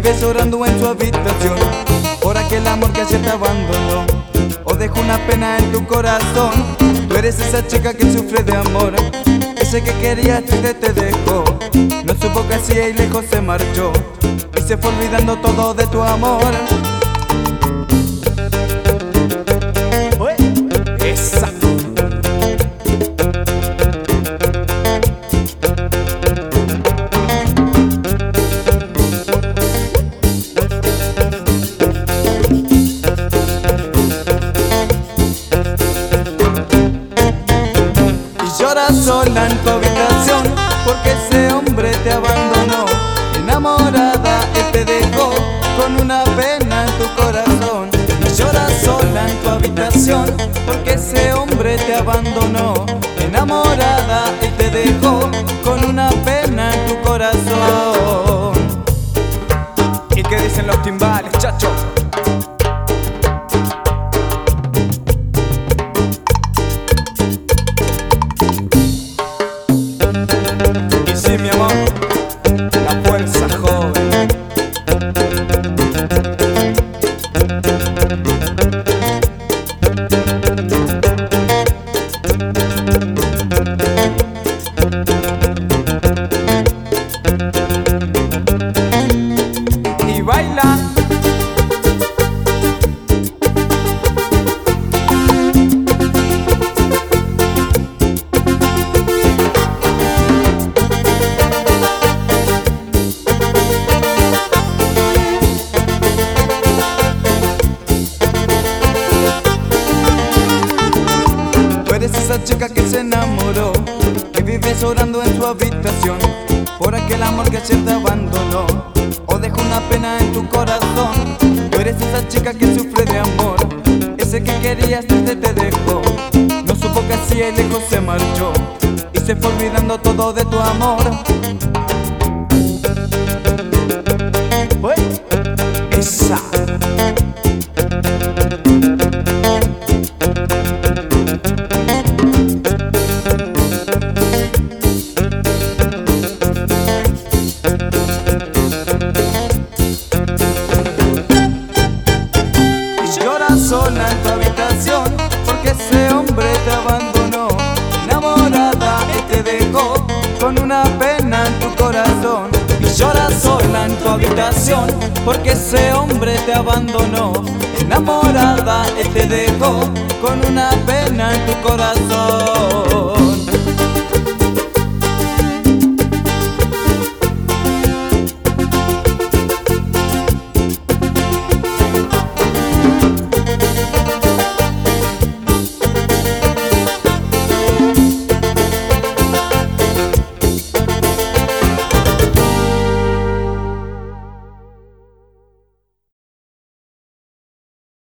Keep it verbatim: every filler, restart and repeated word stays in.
vives orando en su habitación por aquel amor que ayer te abandonó o dejó una pena en tu corazón. Tú eres esa chica que sufre de amor, ese que querías y te, te dejó. No supo que hacía y lejos se marchó y se fue olvidando todo de tu amor. Esa. Lloras sola en tu habitación porque ese hombre te abandonó. Enamorada él te dejó con una pena en tu corazón. Y lloras sola en tu habitación porque ese hombre te abandonó. Enamorada él te dejó con una pena en tu corazón. ¿Y qué dicen los timbales, chacho? Sí, mi amor, la fuerza joven. Y baila. Eres esa chica que se enamoró, que vives orando en su habitación por aquel amor que ayer te abandonó o dejó una pena en tu corazón. Tú eres esa chica que sufre de amor, ese que querías y te, te dejó. No supo que hacía y lejos se marchó y se fue olvidando todo de tu amor. Esa. Sola en tu habitación porque ese hombre te abandonó. Enamorada él te dejó con una pena en tu corazón. Y lloras sola en tu habitación porque ese hombre te abandonó. Enamorada él te dejó con una pena en tu corazón.